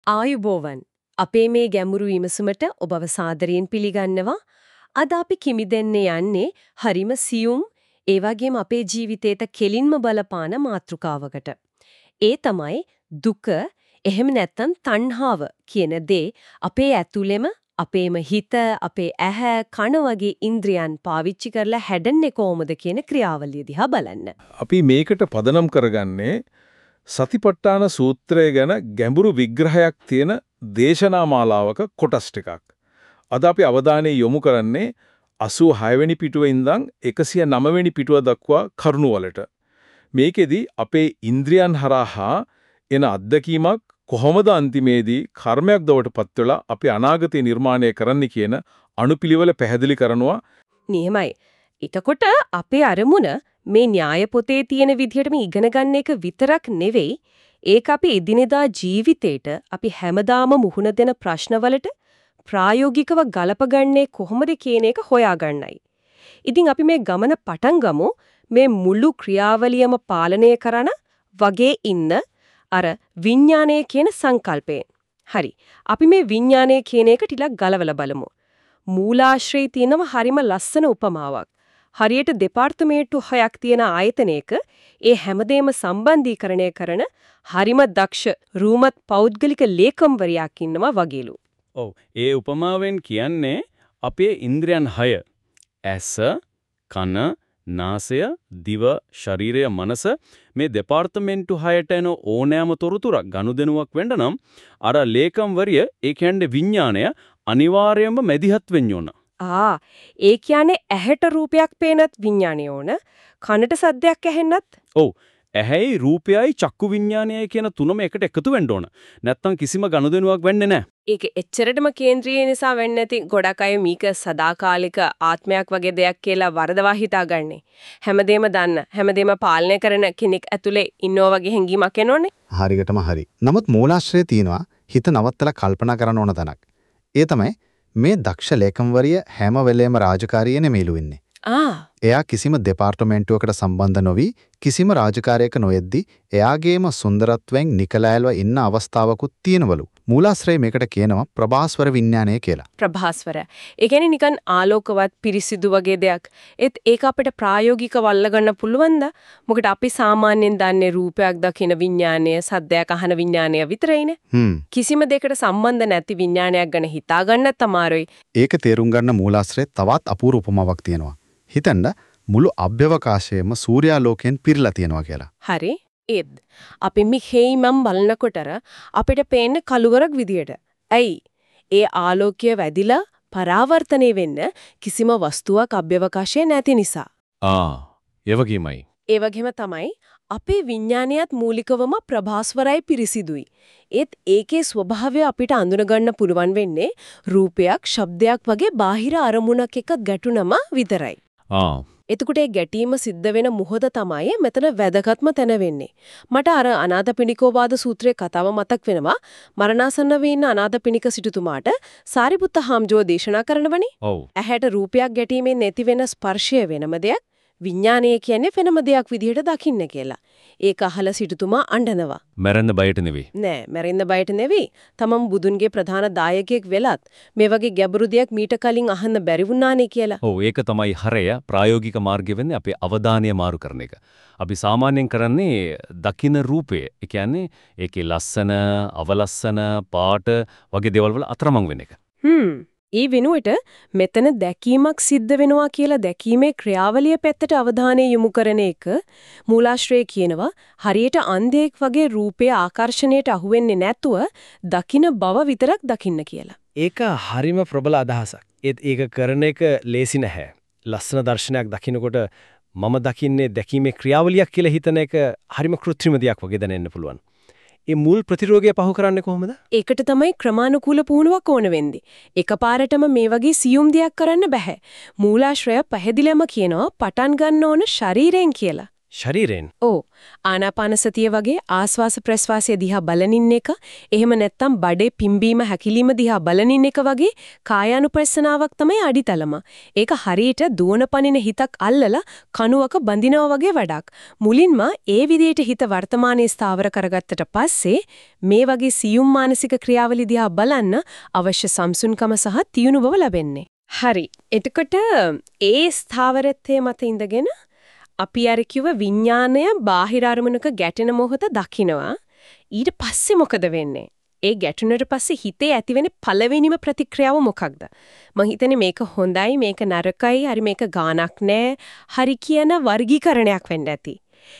ආයුබෝවන් අපේ මේ ගැඹුරු විමසුමට ඔබව සාදරයෙන් පිළිගන්නවා. අද අපි කිමිදෙන්න යන්නේ හරිම සියුම් ඒ වගේම අපේ ජීවිතේට කෙලින්ම බලපාන මාතෘකාවකට. ඒ තමයි දුක එහෙම නැත්නම් තණ්හාව කියන දේ අපේ ඇතුළෙම අපේම හිත අපේ ඇහැ කන වගේ ඉන්ද්‍රියන් පාවිච්චි කරලා හැදෙන්නේ කොහොමද කියන ක්‍රියාවලිය දිහා බලන්න. අපි මේකට පදනම් කරගන්නේ සතිපට්ඨාන සූත්‍රය ගැන ගැඹුරු විග්‍රහයක් තියෙන දේශනා මාලාවක කොටස් ටිකක්. අද අපි අවධානය යොමු කරන්නේ 86 වෙනි පිටුවේ ඉඳන් 109 වෙනි පිටුව දක්වා කරුණු වලට. මේකෙදි අපේ ඉන්ද්‍රියන් හරහා එන අත්දැකීමක් කොහොමද අන්තිමේදී කර්මයක් බවට පත් වෙලා අපි අනාගතේ නිර්මාණය කරන්න කියන අනුපිළිවෙල පැහැදිලි කරනවා. නියමයි. එතකොට අපේ අරමුණ මේ න්‍යාය පොතේ තියෙන විදිහටම ඉගෙන ගන්න එක විතරක් නෙවෙයි ඒක අපි එදිනෙදා ජීවිතේට අපි හැමදාම මුහුණ දෙන ප්‍රශ්නවලට ප්‍රායෝගිකව ගලපගන්නේ කොහොමද කියන එක හොයාගන්නයි. ඉතින් අපි මේ ගමන පටන් ගමු මේ මුළු ක්‍රියාවලියම පාලනය කරන වගේ ඉන්න අර විඥානය කියන සංකල්පයෙන්. හරි. අපි මේ විඥානය කියන එක ටිකක් ගලවලා බලමු. මූලාශ්‍රයේ තියෙනව හරිම ලස්සන උපමාවක්. හරියට දෙපාර්තමේන්තු 6ක් තියෙන ආයතනයක ඒ හැමදේම සම්බන්ධීකරණය කරන හරිම දක්ෂ රූමත් පෞද්ගලික ලේකම්වරයෙක් ඉන්නවා වගේලු. ඔව් ඒ උපමාවෙන් කියන්නේ අපේ ඉන්ද්‍රයන් 6 ඇස කන නාසය දිව ශරීරය මනස මේ දෙපාර්තමේන්තු 6ට එන ඕනෑම තොරතුරක් ගනුදෙනුවක් වෙන්න නම් අර ලේකම්වරිය ඒ කියන්නේ විඥාණය අනිවාර්යයෙන්ම මැදිහත් වෙන්න ඕන. ඒ කියන්නේ ඇහැට රූපයක් පේනත් විඥානය ඕන. කනට සද්දයක් ඇහෙන්නත්. ඔව්. ඇහැයි රූපයයි චක්කු විඥානයයි කියන තුනම එකට එකතු වෙන්න ඕන. නැත්තම් කිසිම ගනුදෙනුවක් වෙන්නේ නැහැ. ඒක එච්චරටම කේන්ද්‍රීය නිසා වෙන්නේ නැති ගොඩක් අය මේක සදාකාලික ආත්මයක් වගේ දෙයක් කියලා වරදවා හිතාගන්නේ. හැමදේම දන්න, හැමදේම පාලනය කරන කෙනෙක් ඇතුලේ ඉන්නෝ වගේ හැඟීමක් එනෝනේ. හරියටම හරි. නමුත් මූලාශ්‍රයේ තියෙනවා හිත නවත්තලා කල්පනා කරන්න ඕන තැනක්. ඒ තමයි මේ දක්ෂ ලේකම්වරිය හැම වෙලේම රාජකාරියේ නෙමෙයිලු ඉන්නේ. එයා කිසිම දෙපාර්තමේන්තුවකට සම්බන්ධ නොවි කිසිම රාජකාරියක නොයෙද්දි එයාගේම සුන්දරත්වයෙන් නිකලෑල්ව ඉන්න අවස්ථාවකුත් තියෙනවලු. මූලාශ්‍රය මේකට කියනවා ප්‍රභාස්වර විඥානය කියලා. ප්‍රභාස්වර. ඒ කියන්නේ නිකන් ආලෝකවත් පිරිසිදු වගේ දෙයක්. ඒක අපිට ප්‍රායෝගිකව අල්ලගන්න පුළුවන්ද? මොකද අපි සාමාන්‍යයෙන් දන්නේ රූපයක් දකින විඥානය, සද්දයක් අහන විඥානය විතරයිනේ. කිසිම දෙයකට සම්බන්ධ නැති විඥානයක් ගැන හිතා ගන්නත් අමාරුයි. ඒක තේරුම් ගන්න මූලාශ්‍රයේ තවත් අපූර්ව උපමාවක් තියෙනවා. හිතන්න මුළු අභ්‍යවකාශයේම සූර්යාලෝකයෙන් පිරීලා තියෙනවා කියලා. හරි. ඒත් අපි මෙහෙයි මම බලනකොට අපිට පේන්නේ කළුවරක් විදියට. ඇයි? ඒ ආලෝකය වැඩිලා පරාවර්තනය වෙන්න කිසිම වස්තුවක් අභ්‍යවකාශයේ නැති නිසා. ඒ වගේමයි. ඒ වගේම තමයි අපේ විඥානයත් මූලිකවම ප්‍රභාස්වරයි පිරිසිදුයි. ඒත් ඒකේ ස්වභාවය අපිට අඳුනගන්න පුළුවන් වෙන්නේ රූපයක්, ශබ්දයක් වගේ බාහිර අරමුණක් එක්ක ගැටුනම විතරයි. එතකොට ඒ ගැටීම සිද්ධ වෙන මොහොත තමයි මෙතන වැදගත්ම තැන වෙන්නේ. මට අර අනාථපිණ්ඩිකෝපාද සූත්‍රයේ කතාව මතක් වෙනවා. මරණාසන්න වී ඉන්න අනාථපිණ්ඩික සිටුතුමාට සාරිපුත්ත හාමුදුරුවෝ දේශනා කරනවනේ. ඇහැට රූපයක් ගැටීමෙන් නැති වෙන ස්පර්ශය වෙනම දෙයක්. විඥානය කියන්නේ වෙනම දෙයක් විදිහට දකින්න කියලා. ඒක අහලා සිටුතුමා අඬනවා. මැරෙන්න බයට නෙවෙයි. නෑ, මැරෙන්න බයට නෙවෙයි. තමන් බුදුන්ගේ ප්‍රධාන දායකයෙක් වෙලත් මේ වගේ ගැඹුරු දෙයක් මීට කලින් අහන්න බැරි වුණානේ කියලා. ඔව් ඒක තමයි හරය ප්‍රායෝගික මාර්ගය වෙන්නේ අපේ අවධානය මාරු කරන එක. අපි සාමාන්‍යයෙන් කරන්නේ දකින්න රූපය. ඒ කියන්නේ ඒකේ ලස්සන, අවලස්සන, පාට වගේ දේවල් වල අතරමං වෙන එක. ඒ වෙනුවට මෙතන දැකීමක් සිද්ධ වෙනවා කියලා දැකීමේ ක්‍රියාවලිය පැත්තට අවධානය යොමු කරන එක මූලාශ්‍රයේ කියනවා හරියට අන්ධයෙක් වගේ රූපයේ ආකර්ෂණයට අහු වෙන්නේ නැතුව දකින්න බව විතරක් දකින්න කියලා. ඒක හරිම ප්‍රබල අදහසක්. ඒක කරන එක ලේසි නැහැ. ලස්සන දර්ශනයක් දකින්නකොට මම දකින්නේ දැකීමේ ක්‍රියාවලියක් කියලා හිතන එක හරිම කෘත්‍රිම දෙයක් වගේ දැනෙන්න පුළුවන්. ඒ මුල් ප්‍රතිරෝධය පහු කරන්නේ කොහොමද? ඒකට තමයි ක්‍රමානුකූල පුහුණුවක් ඕන වෙන්නේ. එකපාරටම මේ වගේ සියුම් දෙයක් කරන්න බෑ. මූලාශ්‍රය පැහැදිලිවම කියනවා පටන් ගන්න ඕන ශරීරයෙන් කියලා. ශරීරයෙන්. ඕ ආනාපාන සතිය වගේ ආස්වාස ප්‍රස්වාසය දිහා බලනින්න එක එහෙම නැත්නම් බඩේ පිම්බීම හැකිලිම දිහා බලනින්න එක වගේ කායානුපස්සනාවක් තමයි අඩිතලම. ඒක හරියට දුවන පනින හිතක් අල්ලලා කණුවක බඳිනවා වගේ වැඩක්. මුලින්ම ඒ විදිහට හිත වර්තමානයේ ස්ථාවර කරගත්තට පස්සේ මේ වගේ සියුම් මානසික ක්‍රියාවලිය දිහා බලන්න අවශ්‍ය සම්සුන්කම සහ තියුණු බව ලැබෙන්නේ. හරි. එතකොට ඒ ස්ථාවරත්වයේ මත ඉඳගෙන අපි අර කිව්ව විඥාණය බාහිර අරමුණක ගැටෙන මොහොත දකිනවා. ඊට පස්සේ මොකද වෙන්නේ? ඒ ගැටුණට පස්සේ හිතේ ඇතිවෙන පළවෙනිම ප්‍රතික්‍රියාව මොකක්ද? මං හිතන්නේ මේක හොඳයි, මේක නරකයි, හරි මේක ගානක් නෑ, හරි කියන වර්ගීකරණයක් වෙන්න ඇති.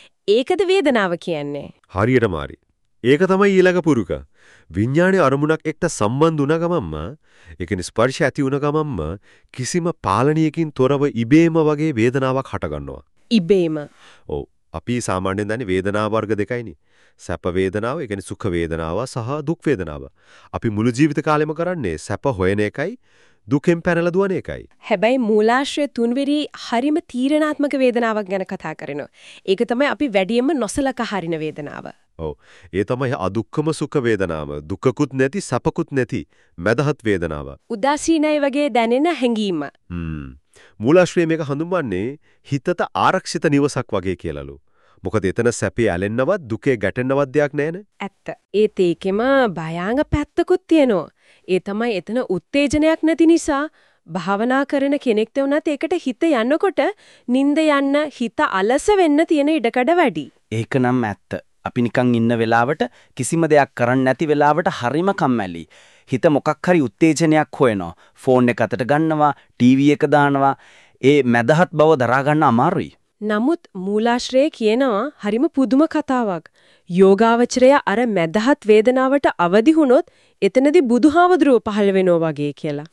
ඒකද වේදනාව කියන්නේ? හරියටම හරි. ඒක තමයි ඊළඟ පුරුක. විඥානයේ අරමුණක් එක්ක සම්බන්ධ වුණ ගමන්ම, ඒ කියන්නේ ස්පර්ශ ඇති වුණ ගමන්ම කිසිම පාලනයකින් තොරව ඉබේම වගේ වේදනාවක් හටගන්නවා. ඉබේම. ඔව්. අපි සාමාන්‍යයෙන් දන්නේ වේදනා වර්ග දෙකයිනේ. සැප වේදනාව, ඒ කියන්නේ සුඛ වේදනාව සහ දුක් වේදනාව. අපි මුළු ජීවිත කාලෙම කරන්නේ සැප හොයන එකයි, දුකෙන් පැනලා දුවන එකයි. හැබැයි මූලාශ්‍රය තුන්වෙනි හරිම තීරණාත්මක වේදනාවක් ගැන කතා කරනවා. ඒක තමයි අපි වැඩියෙන්ම නොසලකා හරින වේදනාව. ඔව්. ඒ තමයි අදුක්කම සුඛ වේදනාව. දුකකුත් නැති, සැපකුත් නැති මදහත් වේදනාව. උදාසීනයි වගේ දැනෙන හැඟීම. මූලාශ්‍රයේ මේක හඳුන්වන්නේ හිතට ආරක්ෂිත නිවසක් වගේ කියලාලු. මොකද එතන සැපේ ඇලෙන්නවත් දුකේ ගැටෙන්නවත් දෙයක් නැහැනේ. ඇත්ත. ඒත් ඒකෙම භයාංග පැත්තකුත් තියෙනවා. ඒ තමයි එතන උත්තේජනයක් නැති නිසා භාවනා කරන කෙනෙක්ට වුණත් ඒකට හිත යනකොට නිින්ද යන්න හිත අලස වෙන්න තියෙන ඉඩකඩ වැඩි. ඒක නම් ඇත්ත. අපි නිකන් ඉන්න වෙලාවට කිසිම දෙයක් කරන්න නැති වෙලාවට හරිම කම්මැලි. හිත මොකක් හරි උත්තේජනයක් හොයනවා. ෆෝන් එක අතට ගන්නවා, ටීවී එක දානවා. ඒ මදහත් බව දරා ගන්න අමාරුයි. නමුත් මූලාශ්‍රයේ කියනවා හරිම පුදුම කතාවක්. යෝගාවචරය අර මදහත් වේදනාවට අවදි වුණොත් එතනදී බුදුහාමුදුරුව පහළ වෙනවා වගේ කියලා.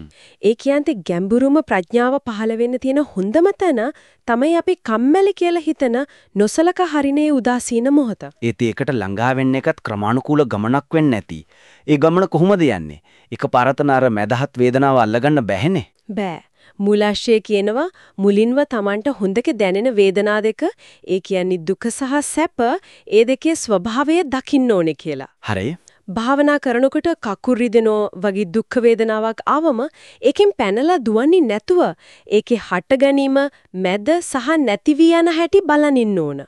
ඒ කියන්නේ ගැඹුරුම ප්‍රඥාව පහළ වෙන්න තියෙන හොඳම තැන තමයි අපි කම්මැලි කියලා හිතන නොසලකා හරිනේ උදාසීන මොහොත. ඒත් ඒකට ළඟා වෙන්න එකත් ක්‍රමානුකූල ගමනක් වෙන්නේ නැති. ඒ ගමන කොහොමද යන්නේ? එකපාරටම අර මදහත් වේදනාව අල්ලගන්න බැහැනේ. බෑ. මූලාශ්‍රයේ කියනවා මුලින්ම Tamanට හොඳක දැනෙන වේදනා දෙක, ඒ කියන්නේ දුක සහ සැප, ඒ දෙකේ ස්වභාවය දකින්න ඕනේ කියලා. හරි. භාවනා කරනකොට කකුල් රිදෙනෝ වගේ දුක් වේදනාවක් ආවම ඒකෙන් පැනලා දුවන්නේ නැතුව ඒකේ හට ගැනීම මැද සහ නැති වී යන හැටි බලනින්න ඕන.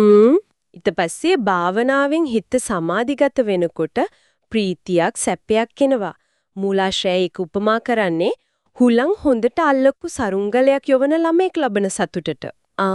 ඊට පස්සේ භාවනාවෙන් හිත සමාධිගත වෙනකොට ප්‍රීතියක් සැපයක් එනවා. මූලාශ්‍රය ඒක උපමා කරන්නේ හුලං හොඳට අල්ලපු සරුංගලයක් යවන ළමෙක් ලබන සතුටට.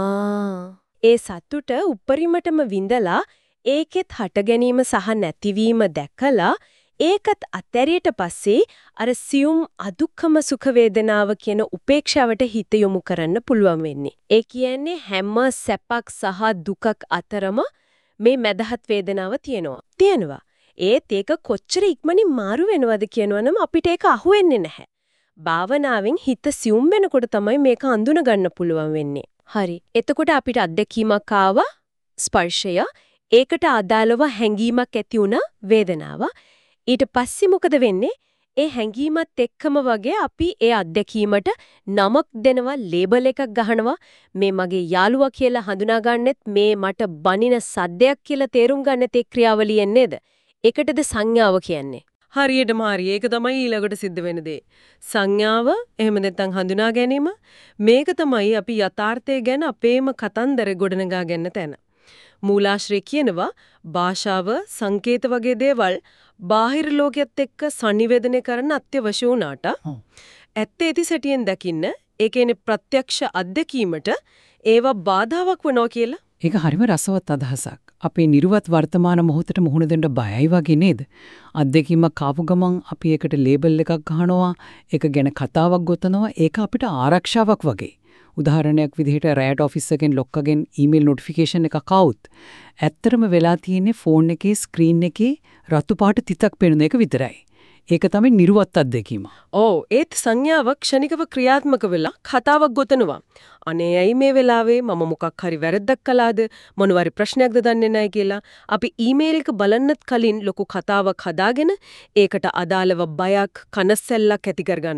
ඒ සතුට උපරිමටම විඳලා ඒකෙත් හට ගැනීම සහ නැතිවීම දැකලා ඒකත් අතැරියට පස්සේ අර සියුම් අදුක්කම සුඛ වේදනාව කියන උපේක්ෂාවට හිත යොමු කරන්න පුළුවන් වෙන්නේ. ඒ කියන්නේ හැම සැපක් සහ දුකක් අතරම මේ මදහත් වේදනාව තියෙනවා. ඒත් ඒක කොච්චර ඉක්මනින් මාරු වෙනවද කියනවනම් අපිට ඒක අහුවෙන්නේ නැහැ. භාවනාවෙන් හිත සියුම් වෙනකොට තමයි මේක අඳුන ගන්න පුළුවන් වෙන්නේ. හරි. එතකොට අපිට අත්දැකීමක් ආවා ස්පර්ශය. ඒකට අදාළව හැඟීමක් ඇති වුණා වේදනාව. ඊට පස්සේ මොකද වෙන්නේ? ඒ හැඟීමත් එක්කම වගේ අපි ඒ අත්දැකීමට නමක් දෙනවා, ලේබල් එකක් ගහනවා. මේ මගේ යාළුවා කියලා හඳුනා ගන්නෙත් මේ මට බනින සද්දයක් කියලා තේරුම් ගන්න තේ ක්‍රියාවලියෙන් නේද? ඒකටද සංඥාව කියන්නේ. හරියටම හරි. ඒක තමයි ඊළඟට සිද්ධ වෙන දේ. සංඥාව එහෙම නැත්නම් හඳුනා ගැනීම මේක තමයි අපි යථාර්ථය ගැන අපේම කතන්දර ගොඩනගා ගන්න තැන. මූලාශ්‍රය කියනවා භාෂාව සංකේත වගේ දේවල් බාහිර ලෝකයේත් එක්ක සංනිවේදනය කරන්න අත්‍යවශ්‍ය වුණාට ඇත්තේ ඇති සැටියෙන් දකින්න ඒ කියන්නේ ප්‍රත්‍යක්ෂ අත්දැකීමට ඒවා බාධාවක් වෙනවා කියලා. ඒක හරිම රසවත් අදහසක්. අපේ නිර්වත් වර්තමාන මොහොතට මුහුණ දෙන්න බයයි වගේ නේද? අත්දැකීමක් ආපු ගමන් අපි ඒකට ලේබල් එකක් ගහනවා, ඒක ගැන කතාවක් ගොතනවා, ඒක අපිට ආරක්ෂාවක් වගේ. උදාහරණයක් විදිහට රෑට් ඔෆිස් එකෙන් ලොක්කගෙන් ඊමේල් නොටිෆිකේෂන් එකක් આવුත් ඇත්තටම වෙලා තියෙන්නේ ෆෝන් එකේ ස්ක්‍රීන් එකේ රතු පාට තිතක් පෙනෙන එක විතරයි. ඒක තමයි නිර්වත් අත්දැකීම. ඔව් ඒත් සංඥාව ක්ෂණිකව ක්‍රියාත්මක වෙලා කතාවක් ගොතනවා. අනේ ඇයි මේ වෙලාවේ මම මොකක් හරි වැරද්දක් කළාද මොනවාරි ප්‍රශ්නයක්ද දන්නේ නැහැ කියලා අපි ඊමේල් එක බලන්නත් කලින් ලොකු කතාවක් හදාගෙන ඒකට අදාළව බයක් කනස්සැල්ලක් ඇති කරගන්නවා.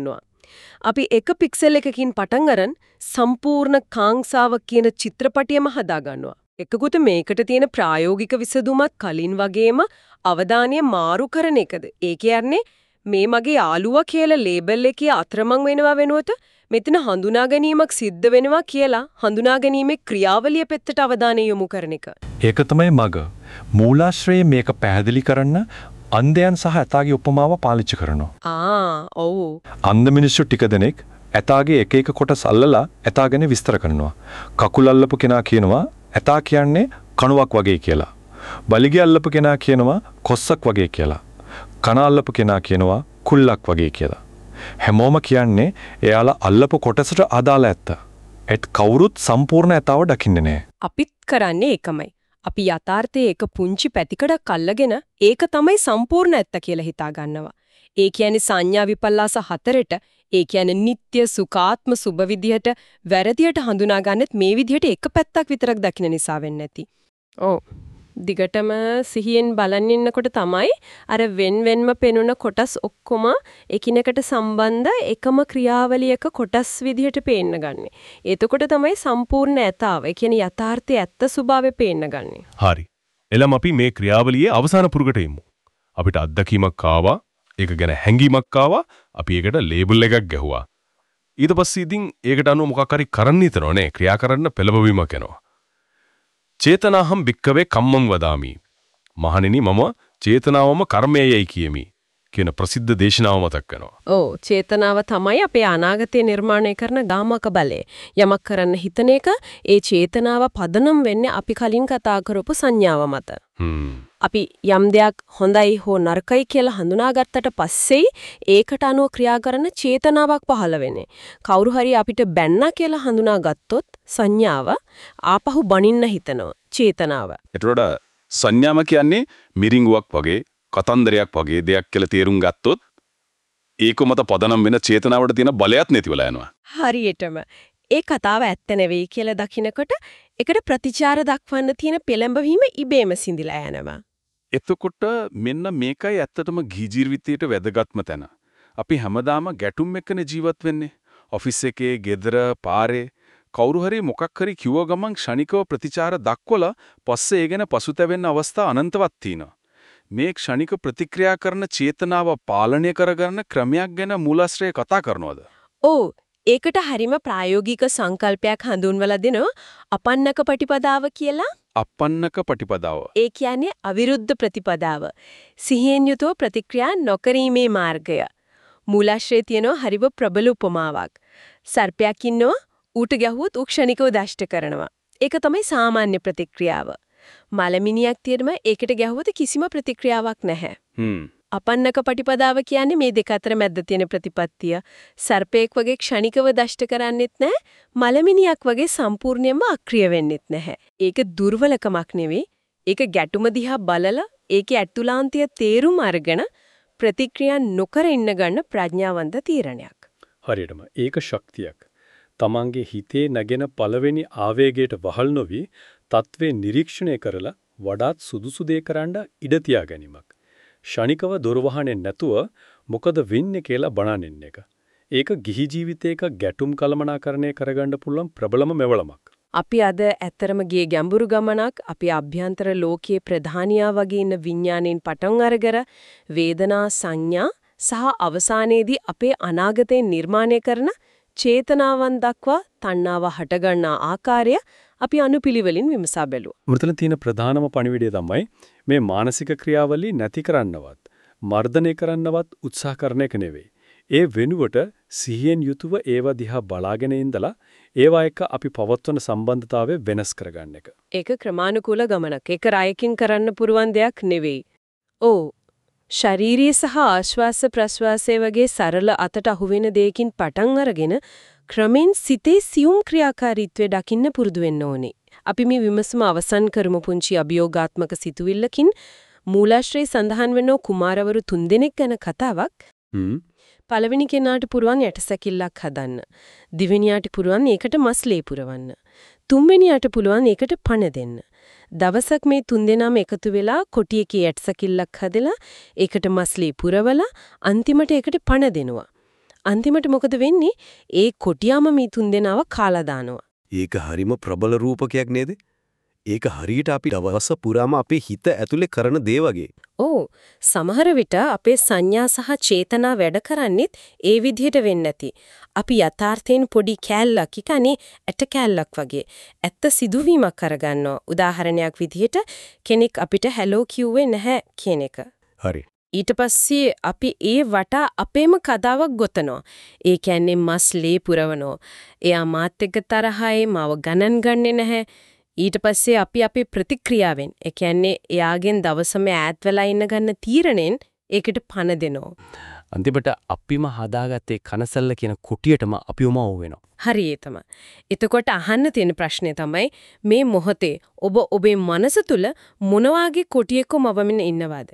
අපි එක පික්සල් එකකින් පටන් අරන් සම්පූර්ණ කාංසාවක් කියන චිත්‍රපටියම හදා ගන්නවා. එකකුත මේකට තියෙන ප්‍රායෝගික විසඳුමත් කලින් වගේම අවධානය මාරු කරන එකද. ඒ කියන්නේ මේ මගේ යාළුවා කියලා ලේබල් එකේ අතරමං වෙනවා වෙනුවට මෙතන හඳුනා ගැනීමක් සිද්ධ වෙනවා කියලා හඳුනා ගැනීමේ ක්‍රියාවලිය පැත්තට අවධානය යොමු කරන එක. ඒක තමයි මග. මූලාශ්‍රයේ මේක පැහැදිලි කරන්න අන්ධයන් සහ ඇතාගේ උපමාව පාවිච්චි කරනවා. ඔව්. අන්ධ මිනිස්සු ටික දෙනෙක් ඇතාගේ එක එක කොටස් අල්ලලා ඇතා ගැන විස්තර කරනවා. කකුල අල්ලපු කෙනා කියනවා ඇතා කියන්නේ කණුවක් වගේ කියලා. බලිගය අල්ලපු කෙනා කියනවා කොස්සක් වගේ කියලා. කන අල්ලපු කෙනා කියනවා කුල්ලක් වගේ කියලා. හැමෝම කියන්නේ එයාලා අල්ලපු කොටසට අදාළ ඇත්ත. ඒත් කවුරුත් සම්පූර්ණ ඇතාව දකින්නේ නැහැ. අපිත් කරන්නේ ඒකමයි. අපි යථාර්ථයේ එක පුංචි පැතිකඩක් අල්ලගෙන ඒක තමයි සම්පූර්ණ ඇත්ත කියලා හිතා ගන්නවා. ඒ කියන්නේ සංඥා විපල්ලාස හතරට ඒ කියන්නේ නিত্য සුඛාත්ම සුභ විදියට වැරදියට හඳුනා ගන්නෙත් මේ විදියට එක පැත්තක් විතරක් දකින්න නිසා වෙන්නේ නැති. ඔව්. දිගටම සිහියෙන් බලන් ඉන්නකොට තමයි අර වෙන්වෙන්ම පෙනුන කොටස් ඔක්කොම එකිනෙකට සම්බන්ධ එකම ක්‍රියාවලියක කොටස් විදිහට පේන්න ගන්නෙ. එතකොට තමයි සම්පූර්ණ ඇතාව, ඒ කියන්නේ යථාර්ථයේ ඇත්ත ස්වභාවය පේන්න ගන්නෙ. හරි. එළම අපි මේ ක්‍රියාවලියේ අවසාන පුරුකට එමු. අපිට අත්දැකීමක් ආවා, ඒක ගැන හැඟීමක් ආවා, අපි ඒකට ලේබල් එකක් ගැහුවා. ඊට පස්සේ ඉතින් ඒකට අනුව මොකක් හරි කරන්න හිතනවා නේ, ක්‍රියා කරන්න පෙළඹවීමක් එනවා. චේතනාහම් භික්කවේ කම්මං වදාමි. මහණෙනි මම චේතනාවම කර්මයයි කියමි කියන ප්‍රසිද්ධ දේශනාව මතක් කරනවා. ඔව් චේතනාව තමයි අපේ අනාගතය නිර්මාණය කරන ගාමක බලය. යමක් කරන්න හිතන එක ඒ චේතනාව පදනම් වෙන්නේ අපි කලින් කතා කරපු සංඥාව මත. අපි යම් දෙයක් හොඳයි හෝ නරකයි කියලා හඳුනාගත්තට පස්සේ ඒකට අනුව ක්‍රියා කරන චේතනාවක් පහළ වෙන්නේ. කවුරු හරි අපිට බැන්නා කියලා හඳුනාගත්තොත් සංඥාව ආපහු බනින්න හිතනවා චේතනාව. ඒතකොට සංඥාම කියන්නේ මිරිඟුවක් වගේ කතන්දරයක් වගේ දෙයක් කියලා තේරුම් ගත්තොත් ඒක මත පදනම් වෙන චේතනාවට තියෙන බලයත් නැතිවලා යනවා. හරියටම ඒ කතාව ඇත්ත නෙවෙයි කියලා දකිනකොට ඒකට ප්‍රතිචාර දක්වන්න තියෙන පෙළඹවීම ඉබේම සිඳිලා යනවා. එතකොට මෙන්න මේකයි ඇත්තටම ගිහි ජීවිතයේ වැදගත්ම තැන. අපි හැමදාම ගැටුම් එක්කනේ ජීවත් වෙන්නේ. ඔෆිස් එකේ, ගෙදර, පාරේ කවුරු හරි මොකක් හරි කිව්ව ගමන් ක්ෂණිකව ප්‍රතිචාර දක්වලා පස්සේ ඒ ගැන පසුතැවෙන්න අවස්ථා අනන්තවත් තියෙනවා. මේ ක්ෂණික ප්‍රතික්‍රියා කරන චේතනාව පාලනය කරගන්න ක්‍රමයක් ගැන මූලාශ්‍රය කතා කරනවද? ඔව් ඒකට හරිම ප්‍රායෝගික සංකල්පයක් හඳුන්වලා දෙනවා අපන්නක ප්‍රතිපදාව කියලා. අපන්නක ප්‍රතිපදාව. ඒ කියන්නේ අවිරුද්ධ ප්‍රතිපදාව. සිහියෙන් යුතුව ප්‍රතික්‍රියා නොකිරීමේ මාර්ගය. මූලාශ්‍රයේ තියෙන හරිව ප්‍රබල උපමාවක්. සර්පයක් ඉන්නවා ඌට ගැහුවොත් ඌ ක්ෂණිකව දෂ්ට කරනවා. ඒක තමයි සාමාන්‍ය ප්‍රතික්‍රියාව. මලමිනියක් තියෙනම ඒකට ගැහුවොත් කිසිම ප්‍රතික්‍රියාවක් නැහැ. අපන්නක ප්‍රතිපදාව කියන්නේ මේ දෙක අතර මැද්ද තියෙන ප්‍රතිපත්තිය. සර්පෙක් වගේ ක්ෂණිකව දෂ්ට කරන්නෙත් නැහැ. මලමිනියක් වගේ සම්පූර්ණයෙන්ම අක්‍රිය වෙන්නෙත් නැහැ. ඒක දුර්වලකමක් නෙවෙයි. ඒක ගැටුම දිහා බලලා ඒකේ ඇතුළාන්තය තේරුම් අරගෙන ප්‍රතික්‍රියා නොකර ඉන්න ගන්න ප්‍රඥාවන්ත තීරණයක්. හරියටම ඒක ශක්තියක්. තමන්ගේ හිතේ නැගෙන පළවෙනි ආවේගයට වහල් නොවි තත්ත්වේ නිරීක්ෂණය කරලා වඩාත් සුදුසු දේ කරන්න ඉඩ තියා ගැනීමක්. ෂණිකව දොරවහන්නේ නැතුව මොකද වෙන්නේ කියලා බලනින්න එක. ඒක ගිහි ජීවිතයක ගැටුම් කළමනාකරණය කරගන්න පුළුවන් ප්‍රබලම මෙවලමක්. අපි අද ඇත්තරම ගියේ ගැඹුරු ගමනක්. අපි අභ්‍යන්තර ලෝකයේ ප්‍රධානියා වගේ ඉන්න විඥාණයෙන් පටන් අරගෙන වේදනා සංඥා සහ අවසානයේදී අපේ අනාගතේ නිර්මාණය කරන චේතනාවන් දක්වා තණ්හාව හටගන්නා ආකාරය අපි අනුපිළිවෙලින් විමසා බැලුවා. මුතන තියෙන ප්‍රධානම පණිවිඩය තමයි මේ මානසික ක්‍රියාවලිය නැති කරන්නවත්, මර්ධනය කරන්නවත් උත්සාහ කරන එක නෙවෙයි. ඒ වෙනුවට සිහියෙන් යුතුව ඒවා දිහා බලාගෙන ඉඳලා ඒවා එක්ක අපි පවත්වන සම්බන්ධතාවය වෙනස් කරගන්න එක. ඒක ක්‍රමානුකූල ගමනක්. ඒක රායකින් කරන්න පුරුවන් දෙයක් නෙවෙයි. ඕ ශාරීරික සහ ආශ්වාස ප්‍රශ්වාසයේ වගේ සරල අතට අහුවෙන දෙයකින් පටන් අරගෙන ක්‍රමෙන් සිතේ සියුම් ක්‍රියාකාරීත්වය දකින්න පුරුදු වෙන්න ඕනේ. අපි මේ විමසුම අවසන් කරමු පුංචි අභියෝගාත්මක සිතුවිල්ලකින්. මූලාශ්‍රයේ සඳහන් වෙන කුමාරවරු 3 දෙනෙක් ගැන කතාවක්. පළවෙනි කෙනාට පුරුවන් යටසැකිල්ලක් හදන්න. දෙවෙනියාට පුරුවන් ඒකට මස්ලේ පුරවන්න. තුන්වෙනියාට පුළුවන් ඒකට පණ දෙන්න. දවසක් මේ 3 දෙනාම එකතු වෙලා කොටියකේ යටසැකිල්ලක් හදලා ඒකට මස්ලේ පුරවලා අන්තිමට ඒකට පණ දෙනවා. අන්තිමට මොකද වෙන්නේ? ඒ කොටියාම මේ තුන්දෙනාව කාලා දානවා. ඒක හරිම ප්‍රබල රූපකයක් නේද? ඒක හරියට අපි දවස පුරාම අපේ හිත ඇතුලේ කරන දේ වගේ. ඔව්. සමහර විට අපේ සංඥා සහ චේතනා වැඩ කරන්නේත් ඒ විදිහට වෙන්නේ නැති. අපි යථාර්ථයෙන් පොඩි කෑල්ලක් කන්නේ ඇට කෑල්ලක් වගේ. ඇත්ත සිදුවීමක් කරගන්නවා. උදාහරණයක් විදිහට කෙනෙක් අපිට හැලෝ කිව්වේ නැහැ කියන එක. හරි. ඊට පස්සේ අපි ඒ වටා අපේම කතාවක් ගොතනවා. ඒ කියන්නේ මස් ලේ පුරවනවා. එයා මාත් එක්ක තරහයි මාව ගණන් ගන්නේ නැහැ. ඊට පස්සේ අපි අපේ ප්‍රතික්‍රියාවෙන් ඒ කියන්නේ එයාගෙන් දවසම ඈත් වෙලා ඉන්න ගන්න තීරණයෙන් ඒකට පණ දෙනවා. අන්තිමට අපිම හදාගත්තේ කනසල්ල කියන කුටියටම අපිවම වෙනවා. හරි ඒ තමයි. එතකොට අහන්න තියෙන ප්‍රශ්නේ තමයි මේ මොහොතේ ඔබ ඔබේ මනස තුල මොන වාගේ කුටියකම වවමින් ඉන්නවද?